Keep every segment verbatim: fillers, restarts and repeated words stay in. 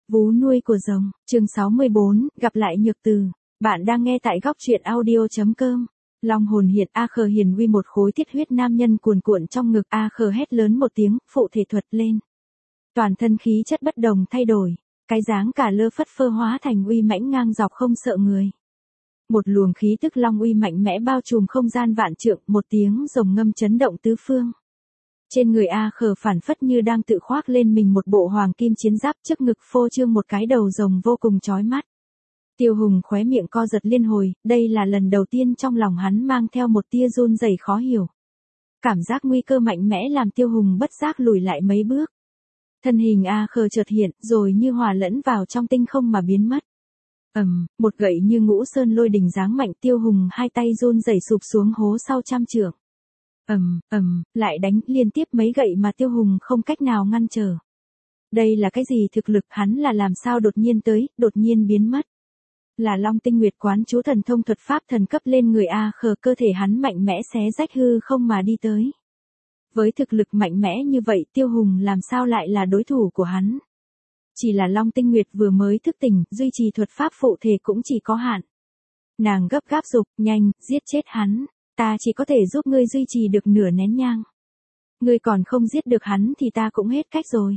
Vú nuôi của rồng, chương sáu mươi bốn, gặp lại Nhược Từ. Bạn đang nghe tại góc truyện audio chấm com. Long hồn hiện A Khờ hiền uy một khối thiết huyết nam nhân cuồn cuộn trong ngực. A Khờ hét lớn một tiếng, phụ thể thuật lên. Toàn thân khí chất bất đồng thay đổi, cái dáng cả lơ phất phơ hóa thành uy mãnh ngang dọc không sợ người. Một luồng khí tức long uy mạnh mẽ bao trùm không gian vạn trượng, một tiếng rồng ngâm chấn động tứ phương. Trên người A Khờ phản phất như đang tự khoác lên mình một bộ hoàng kim chiến giáp, trước ngực phô trương một cái đầu rồng vô cùng chói mắt. Tiêu Hùng khóe miệng co giật liên hồi, đây là lần đầu tiên trong lòng hắn mang theo một tia run rẩy khó hiểu. Cảm giác nguy cơ mạnh mẽ làm Tiêu Hùng bất giác lùi lại mấy bước. Thân hình A Khờ chợt hiện, rồi như hòa lẫn vào trong tinh không mà biến mất. Ầm, um, một gậy như ngũ sơn lôi đình giáng mạnh, Tiêu Hùng hai tay run rẩy sụp xuống hố sau trăm trượng. Ầm, um, ầm, um, lại đánh liên tiếp mấy gậy mà Tiêu Hùng không cách nào ngăn trở. Đây là cái gì thực lực, hắn là làm sao đột nhiên tới, đột nhiên biến mất. Là Long Tinh Nguyệt quán chú thần thông thuật pháp thần cấp lên người A Khờ, cơ thể hắn mạnh mẽ xé rách hư không mà đi tới. Với thực lực mạnh mẽ như vậy, Tiêu Hùng làm sao lại là đối thủ của hắn. Chỉ là Long Tinh Nguyệt vừa mới thức tỉnh, duy trì thuật pháp phụ thể cũng chỉ có hạn. Nàng gấp gáp dục, nhanh, giết chết hắn. Ta chỉ có thể giúp ngươi duy trì được nửa nén nhang. Ngươi còn không giết được hắn thì ta cũng hết cách rồi.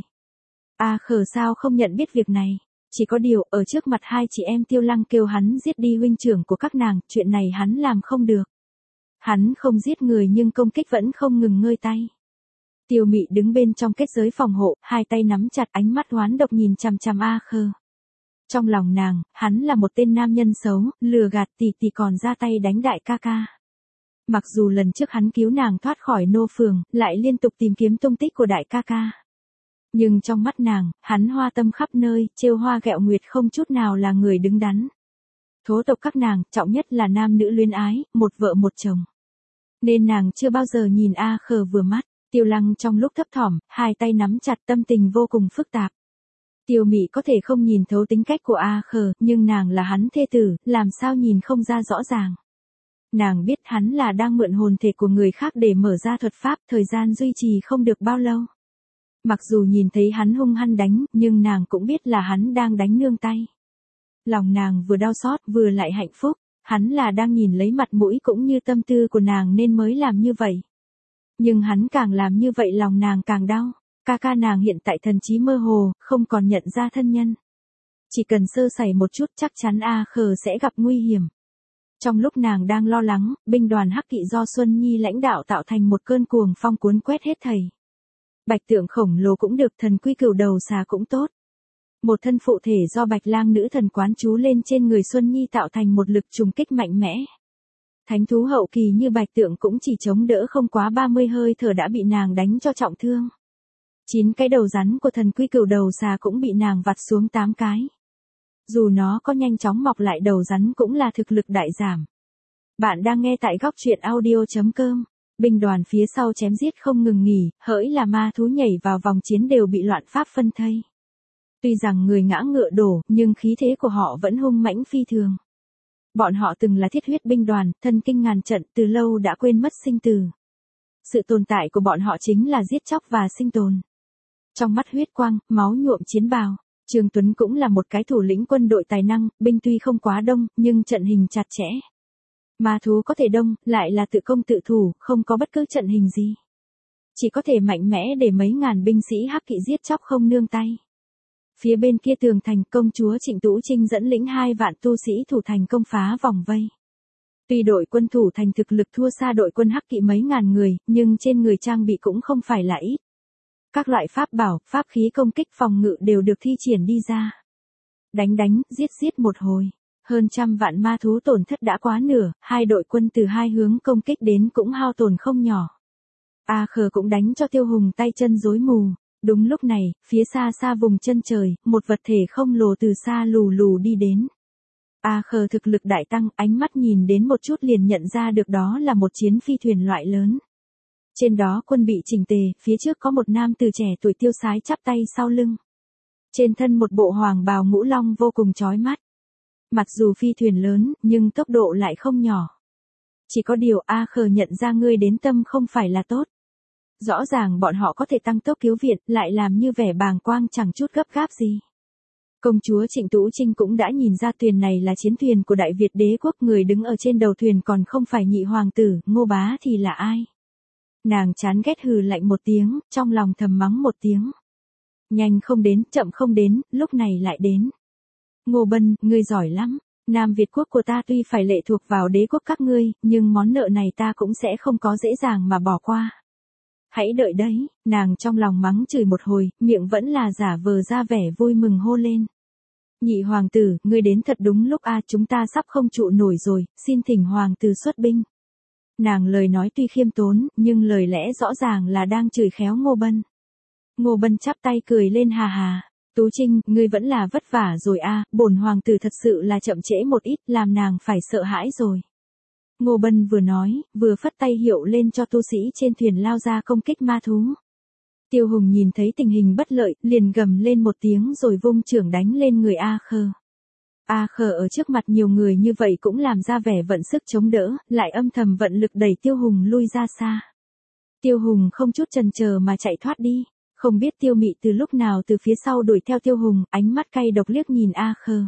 A Khờ sao không nhận biết việc này. Chỉ có điều, ở trước mặt hai chị em Tiêu Lăng kêu hắn giết đi huynh trưởng của các nàng, chuyện này hắn làm không được. Hắn không giết người nhưng công kích vẫn không ngừng ngơi tay. Tiêu Mị đứng bên trong kết giới phòng hộ, hai tay nắm chặt, ánh mắt oán độc nhìn chằm chằm A Khờ. Trong lòng nàng, hắn là một tên nam nhân xấu, lừa gạt tỷ tỷ còn ra tay đánh đại ca ca. Mặc dù lần trước hắn cứu nàng thoát khỏi nô phường, lại liên tục tìm kiếm tung tích của đại ca ca. Nhưng trong mắt nàng, hắn hoa tâm khắp nơi, trêu hoa ghẹo nguyệt không chút nào là người đứng đắn. Thố tộc các nàng, trọng nhất là nam nữ luyến ái, một vợ một chồng. Nên nàng chưa bao giờ nhìn A Khờ vừa mắt. Tiêu Lăng trong lúc thấp thỏm, hai tay nắm chặt, tâm tình vô cùng phức tạp. Tiêu Mị có thể không nhìn thấu tính cách của A Khờ, nhưng nàng là hắn thê tử, làm sao nhìn không ra rõ ràng. Nàng biết hắn là đang mượn hồn thể của người khác để mở ra thuật pháp, thời gian duy trì không được bao lâu. Mặc dù nhìn thấy hắn hung hăng đánh, nhưng nàng cũng biết là hắn đang đánh nương tay. Lòng nàng vừa đau xót, vừa lại hạnh phúc, hắn là đang nhìn lấy mặt mũi cũng như tâm tư của nàng nên mới làm như vậy. Nhưng hắn càng làm như vậy lòng nàng càng đau, ca ca nàng hiện tại thần trí mơ hồ, không còn nhận ra thân nhân. Chỉ cần sơ sẩy một chút chắc chắn A Khờ sẽ gặp nguy hiểm. Trong lúc nàng đang lo lắng, binh đoàn Hắc Kỵ do Xuân Nhi lãnh đạo tạo thành một cơn cuồng phong cuốn quét hết thảy. Bạch tượng khổng lồ cũng được, thần quy cửu đầu xà cũng tốt. Một thân phụ thể do Bạch Lang nữ thần quán chú lên trên người Xuân Nhi tạo thành một lực trùng kích mạnh mẽ. Thánh thú hậu kỳ như bạch tượng cũng chỉ chống đỡ không quá ba mươi hơi thở đã bị nàng đánh cho trọng thương. Chín cái đầu rắn của thần quy cửu đầu xà cũng bị nàng vặt xuống tám cái. Dù nó có nhanh chóng mọc lại đầu rắn cũng là thực lực đại giảm. Bạn đang nghe tại góc truyện audio chấm com. Binh đoàn phía sau chém giết không ngừng nghỉ, hỡi là ma thú nhảy vào vòng chiến đều bị loạn pháp phân thây. Tuy rằng người ngã ngựa đổ, nhưng khí thế của họ vẫn hung mãnh phi thường. Bọn họ từng là thiết huyết binh đoàn, thân kinh ngàn trận, từ lâu đã quên mất sinh tử. Sự tồn tại của bọn họ chính là giết chóc và sinh tồn. Trong mắt huyết quang, máu nhuộm chiến bào, Trương Tuấn cũng là một cái thủ lĩnh quân đội tài năng, binh tuy không quá đông, nhưng trận hình chặt chẽ. Ma thú có thể đông, lại là tự công tự thủ, không có bất cứ trận hình gì. Chỉ có thể mạnh mẽ để mấy ngàn binh sĩ Hắc Kỵ giết chóc không nương tay. Phía bên kia tường thành, công chúa Trịnh Tú Trinh dẫn lĩnh hai vạn tu sĩ thủ thành công phá vòng vây. Tuy đội quân thủ thành thực lực thua xa đội quân Hắc Kỵ mấy ngàn người, nhưng trên người trang bị cũng không phải là ít. Các loại pháp bảo, pháp khí công kích phòng ngự đều được thi triển đi ra. Đánh đánh, giết giết một hồi. Hơn trăm vạn ma thú tổn thất đã quá nửa, hai đội quân từ hai hướng công kích đến cũng hao tổn không nhỏ. A Khờ cũng đánh cho Tiêu Hùng tay chân rối mù. Đúng lúc này, phía xa xa vùng chân trời, một vật thể không lồ từ xa lù lù đi đến. A Khờ thực lực đại tăng, ánh mắt nhìn đến một chút liền nhận ra được đó là một chiến phi thuyền loại lớn. Trên đó quân bị chỉnh tề, phía trước có một nam từ trẻ tuổi tiêu sái chắp tay sau lưng. Trên thân một bộ hoàng bào ngũ long vô cùng chói mắt. Mặc dù phi thuyền lớn, nhưng tốc độ lại không nhỏ. Chỉ có điều A Khờ nhận ra ngươi đến tâm không phải là tốt. Rõ ràng bọn họ có thể tăng tốc cứu viện, lại làm như vẻ bàng quang chẳng chút gấp gáp gì. Công chúa Trịnh Tú Trinh cũng đã nhìn ra thuyền này là chiến thuyền của Đại Việt đế quốc, người đứng ở trên đầu thuyền còn không phải nhị hoàng tử, Ngô Bá thì là ai? Nàng chán ghét hừ lạnh một tiếng, trong lòng thầm mắng một tiếng. Nhanh không đến, chậm không đến, lúc này lại đến. Ngô Bân, ngươi giỏi lắm. Nam Việt quốc của ta tuy phải lệ thuộc vào đế quốc các ngươi, nhưng món nợ này ta cũng sẽ không có dễ dàng mà bỏ qua. Hãy đợi đấy, nàng trong lòng mắng chửi một hồi, miệng vẫn là giả vờ ra vẻ vui mừng hô lên. Nhị hoàng tử, ngươi đến thật đúng lúc a, chúng ta sắp không trụ nổi rồi, xin thỉnh hoàng tử xuất binh. Nàng lời nói tuy khiêm tốn, nhưng lời lẽ rõ ràng là đang chửi khéo Ngô Bân. Ngô Bân chắp tay cười lên hà hà. Tú Trinh, ngươi vẫn là vất vả rồi a, bổn hoàng tử thật sự là chậm trễ một ít, làm nàng phải sợ hãi rồi. Ngô Bân vừa nói, vừa phất tay hiệu lên cho tu sĩ trên thuyền lao ra công kích ma thú. Tiêu Hùng nhìn thấy tình hình bất lợi, liền gầm lên một tiếng rồi vung chưởng đánh lên người A Khờ. A Khờ ở trước mặt nhiều người như vậy cũng làm ra vẻ vận sức chống đỡ, lại âm thầm vận lực đẩy Tiêu Hùng lui ra xa. Tiêu Hùng không chút chần chờ mà chạy thoát đi. Không biết Tiêu Mị từ lúc nào từ phía sau đuổi theo Tiêu Hùng, ánh mắt cay độc liếc nhìn A Khờ.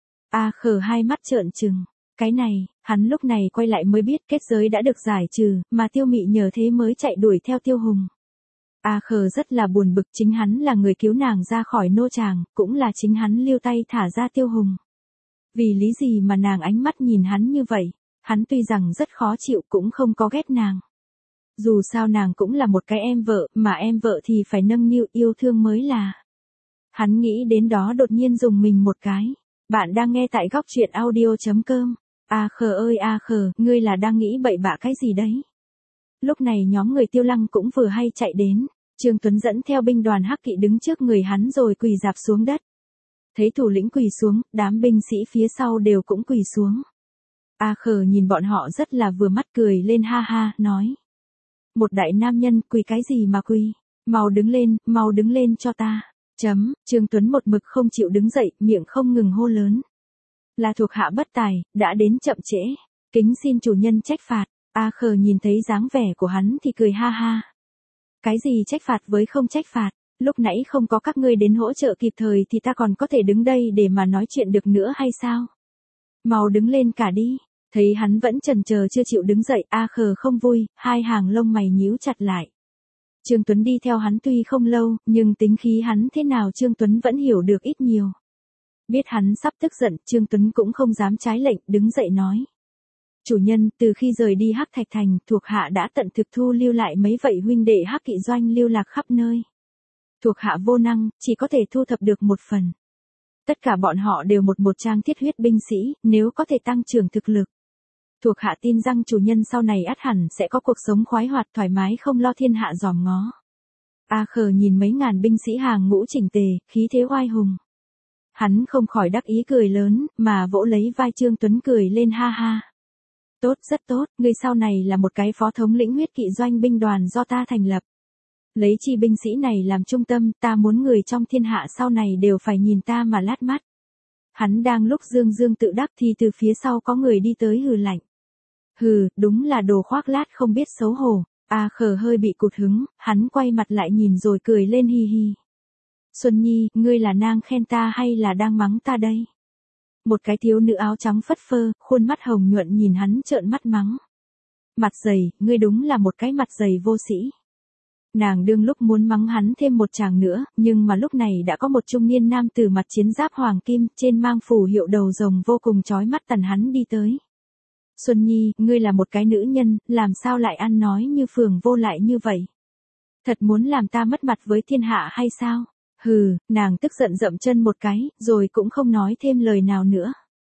A Khờ hai mắt trợn trừng. Cái này, hắn lúc này quay lại mới biết kết giới đã được giải trừ, mà Tiêu Mị nhờ thế mới chạy đuổi theo Tiêu Hùng. A Khờ rất là buồn bực, chính hắn là người cứu nàng ra khỏi nô tràng, cũng là chính hắn lưu tay thả ra Tiêu Hùng. Vì lý gì mà nàng ánh mắt nhìn hắn như vậy, hắn tuy rằng rất khó chịu cũng không có ghét nàng. Dù sao nàng cũng là một cái em vợ, mà em vợ thì phải nâng niu yêu thương mới là. Hắn nghĩ đến đó đột nhiên dùng mình một cái. Bạn đang nghe tại góc truyện audio chấm com. A Khờ ơi A Khờ, ngươi là đang nghĩ bậy bạ cái gì đấy? Lúc này nhóm người Tiêu Lăng cũng vừa hay chạy đến. Trương Tuấn dẫn theo binh đoàn hắc kỵ đứng trước người hắn rồi quỳ rạp xuống đất. Thấy thủ lĩnh quỳ xuống, đám binh sĩ phía sau đều cũng quỳ xuống. A Khờ nhìn bọn họ rất là vừa mắt cười lên ha ha, nói. Một đại nam nhân quỳ cái gì mà quỳ, mau đứng lên, mau đứng lên cho ta. Chấm, Trương Tuấn một mực không chịu đứng dậy, miệng không ngừng hô lớn. Là thuộc hạ bất tài, đã đến chậm trễ, kính xin chủ nhân trách phạt. A Khờ nhìn thấy dáng vẻ của hắn thì cười ha ha. Cái gì trách phạt với không trách phạt, lúc nãy không có các ngươi đến hỗ trợ kịp thời thì ta còn có thể đứng đây để mà nói chuyện được nữa hay sao? Mau đứng lên cả đi. Thấy hắn vẫn chần chờ chưa chịu đứng dậy, A Khờ không vui, hai hàng lông mày nhíu chặt lại. Trương Tuấn đi theo hắn tuy không lâu, nhưng tính khí hắn thế nào Trương Tuấn vẫn hiểu được ít nhiều. Biết hắn sắp tức giận, Trương Tuấn cũng không dám trái lệnh, đứng dậy nói. Chủ nhân, từ khi rời đi Hắc Thạch Thành, thuộc hạ đã tận thực thu lưu lại mấy vậy huynh đệ Hắc Kỵ doanh lưu lạc khắp nơi. Thuộc hạ vô năng, chỉ có thể thu thập được một phần. Tất cả bọn họ đều một một trang thiết huyết binh sĩ, nếu có thể tăng trưởng thực lực. Thuộc hạ tin rằng chủ nhân sau này ắt hẳn sẽ có cuộc sống khoái hoạt thoải mái không lo thiên hạ giòm ngó. A Khờ nhìn mấy ngàn binh sĩ hàng ngũ chỉnh tề, khí thế oai hùng. Hắn không khỏi đắc ý cười lớn, mà vỗ lấy vai Trương Tuấn cười lên ha ha. Tốt, rất tốt, ngươi sau này là một cái phó thống lĩnh huyết kỵ doanh binh đoàn do ta thành lập. Lấy chi binh sĩ này làm trung tâm, ta muốn người trong thiên hạ sau này đều phải nhìn ta mà lát mắt. Hắn đang lúc dương dương tự đắc thì từ phía sau có người đi tới hừ lạnh. Hừ, đúng là đồ khoác lác không biết xấu hổ. A Khờ hơi bị cụt hứng, hắn quay mặt lại nhìn rồi cười lên hi hi. Xuân Nhi, ngươi là nang khen ta hay là đang mắng ta đây? Một cái thiếu nữ áo trắng phất phơ, khuôn mắt hồng nhuận nhìn hắn trợn mắt mắng. Mặt dày, ngươi đúng là một cái mặt dày vô sĩ. Nàng đương lúc muốn mắng hắn thêm một tràng nữa, nhưng mà lúc này đã có một trung niên nam tử mặt chiến giáp hoàng kim, trên mang phù hiệu đầu rồng vô cùng chói mắt tần hắn đi tới. Xuân Nhi, ngươi là một cái nữ nhân, làm sao lại ăn nói như phường vô lại như vậy? Thật muốn làm ta mất mặt với thiên hạ hay sao? Hừ, nàng tức giận dậm chân một cái, rồi cũng không nói thêm lời nào nữa.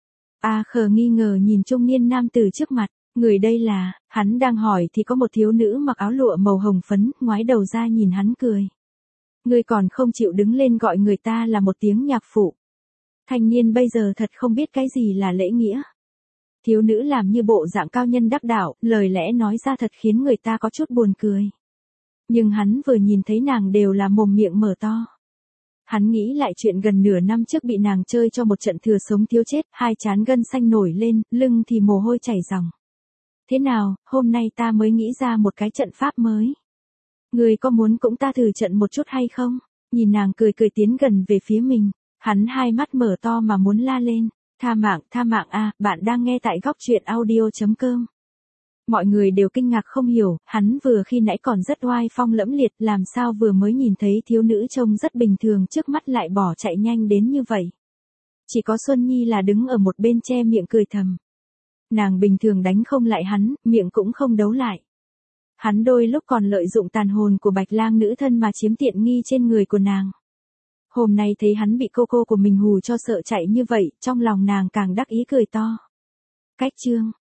A Khờ nghi ngờ nhìn trung niên nam tử trước mặt, người đây là, hắn đang hỏi thì có một thiếu nữ mặc áo lụa màu hồng phấn, ngoái đầu ra nhìn hắn cười. Ngươi còn không chịu đứng lên gọi người ta là một tiếng nhạc phụ. Thanh niên bây giờ thật không biết cái gì là lễ nghĩa. Thiếu nữ làm như bộ dạng cao nhân đắc đạo, lời lẽ nói ra thật khiến người ta có chút buồn cười. Nhưng hắn vừa nhìn thấy nàng đều là mồm miệng mở to. Hắn nghĩ lại chuyện gần nửa năm trước bị nàng chơi cho một trận thừa sống thiếu chết, hai trán gân xanh nổi lên, lưng thì mồ hôi chảy ròng. Thế nào, hôm nay ta mới nghĩ ra một cái trận pháp mới. Người có muốn cũng ta thử trận một chút hay không? Nhìn nàng cười cười tiến gần về phía mình, Hắn hai mắt mở to mà muốn la lên. Tha mạng, tha mạng a, bạn đang nghe tại góc truyện audio.com. Mọi người đều kinh ngạc không hiểu, hắn vừa khi nãy còn rất oai phong lẫm liệt, làm sao vừa mới nhìn thấy thiếu nữ trông rất bình thường trước mắt lại bỏ chạy nhanh đến như vậy. Chỉ có Xuân Nhi là đứng ở một bên che miệng cười thầm. Nàng bình thường đánh không lại hắn, miệng cũng không đấu lại. Hắn đôi lúc còn lợi dụng tàn hồn của Bạch Lang nữ thân mà chiếm tiện nghi trên người của nàng. Hôm nay thấy hắn bị cô cô của mình hù cho sợ chạy như vậy, trong lòng nàng càng đắc ý cười to. Cách chương,